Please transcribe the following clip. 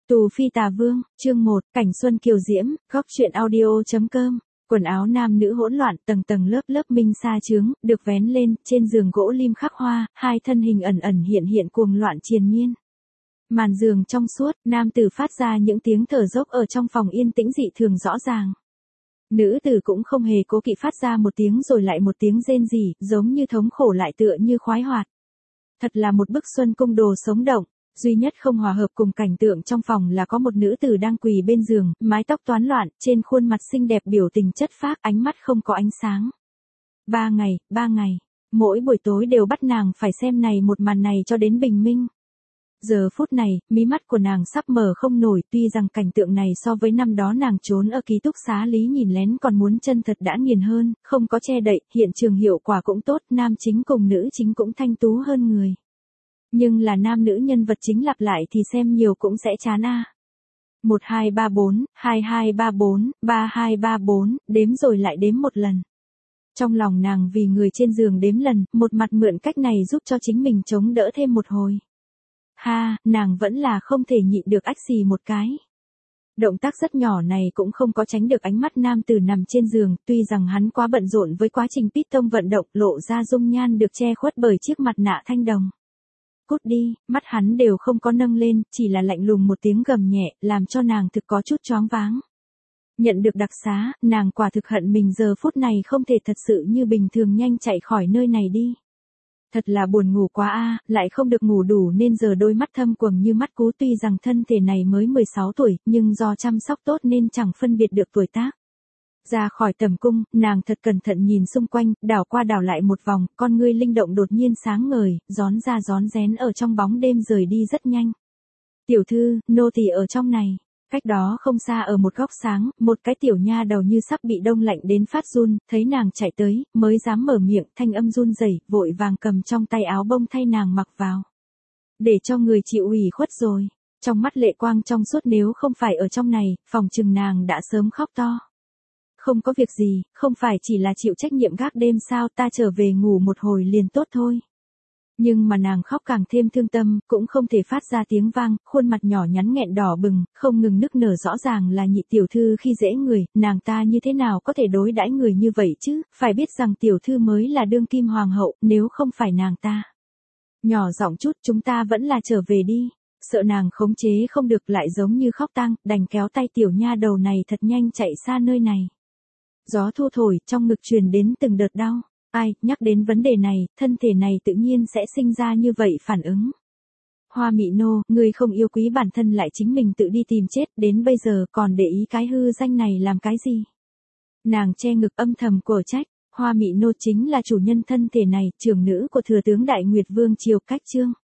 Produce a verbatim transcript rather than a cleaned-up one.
Tù Phi Tà Vương, chương một, Cảnh Xuân Kiều Diễm, góc truyện audio.com. Quần áo nam nữ hỗn loạn, tầng tầng lớp lớp minh sa chướng, được vén lên, trên giường gỗ lim khắc hoa, hai thân hình ẩn ẩn hiện hiện cuồng loạn triền miên. Màn giường trong suốt, nam tử phát ra những tiếng thở dốc ở trong phòng yên tĩnh dị thường rõ ràng. Nữ tử cũng không hề cố kỵ phát ra một tiếng rồi lại một tiếng rên rỉ, giống như thống khổ lại tựa như khoái hoạt. Thật là một bức xuân cung đồ sống động. Duy nhất không hòa hợp cùng cảnh tượng trong phòng là có một nữ tử đang quỳ bên giường, mái tóc toán loạn, trên khuôn mặt xinh đẹp biểu tình chất phác, ánh mắt không có ánh sáng. Ba ngày, ba ngày, mỗi buổi tối đều bắt nàng phải xem này một màn này cho đến bình minh. Giờ phút này, mí mắt của nàng sắp mở không nổi, tuy rằng cảnh tượng này so với năm đó nàng trốn ở ký túc xá lý nhìn lén còn muốn chân thật đã nghiền hơn, không có che đậy, hiện trường hiệu quả cũng tốt, nam chính cùng nữ chính cũng thanh tú hơn người. Nhưng là nam nữ nhân vật chính lặp lại thì xem nhiều cũng sẽ chán a. một hai ba bốn, hai hai ba bốn, ba hai ba bốn, đếm rồi lại đếm một lần. Trong lòng nàng vì người trên giường đếm lần, một mặt mượn cách này giúp cho chính mình chống đỡ thêm một hồi. Ha, nàng vẫn là không thể nhịn được ách xì một cái. Động tác rất nhỏ này cũng không có tránh được ánh mắt nam tử nằm trên giường, tuy rằng hắn quá bận rộn với quá trình Python vận động, lộ ra dung nhan được che khuất bởi chiếc mặt nạ thanh đồng. Cút đi, mắt hắn đều không có nâng lên, chỉ là lạnh lùng một tiếng gầm nhẹ, làm cho nàng thực có chút choáng váng. Nhận được đặc xá, nàng quả thực hận mình giờ phút này không thể thật sự như bình thường nhanh chạy khỏi nơi này đi. Thật là buồn ngủ quá a, lại không được ngủ đủ nên giờ đôi mắt thâm quầng như mắt cú, tuy rằng thân thể này mới mười sáu tuổi, nhưng do chăm sóc tốt nên chẳng phân biệt được tuổi tác. Ra khỏi tầm cung, nàng thật cẩn thận nhìn xung quanh, đảo qua đảo lại một vòng, con ngươi linh động đột nhiên sáng ngời, gión ra gión rén ở trong bóng đêm rời đi rất nhanh. Tiểu thư, nô tỳ ở trong này. Cách đó không xa ở một góc sáng, một cái tiểu nha đầu như sắp bị đông lạnh đến phát run, thấy nàng chạy tới, mới dám mở miệng, thanh âm run rẩy, vội vàng cầm trong tay áo bông thay nàng mặc vào. Để cho người chịu ủy khuất rồi. Trong mắt lệ quang trong suốt, nếu không phải ở trong này, phòng chừng nàng đã sớm khóc to. Không có việc gì, không phải chỉ là chịu trách nhiệm gác đêm sao, ta trở về ngủ một hồi liền tốt thôi. Nhưng mà nàng khóc càng thêm thương tâm, cũng không thể phát ra tiếng vang, khuôn mặt nhỏ nhắn nghẹn đỏ bừng, không ngừng nức nở, rõ ràng là nhị tiểu thư khi dễ người, nàng ta như thế nào có thể đối đãi người như vậy chứ, phải biết rằng tiểu thư mới là đương kim hoàng hậu, nếu không phải nàng ta. Nhỏ giọng chút, chúng ta vẫn là trở về đi. Sợ nàng khống chế không được lại giống như khóc tang, đành kéo tay tiểu nha đầu này thật nhanh chạy xa nơi này. Gió thu thổi, trong ngực truyền đến từng đợt đau. Ai, nhắc đến vấn đề này, thân thể này tự nhiên sẽ sinh ra như vậy phản ứng. Hoa Mị Nô, ngươi không yêu quý bản thân lại chính mình tự đi tìm chết, đến bây giờ còn để ý cái hư danh này làm cái gì? Nàng che ngực âm thầm của trách, Hoa Mị Nô chính là chủ nhân thân thể này, trưởng nữ của thừa tướng Đại Nguyệt Vương triều Cách Chương.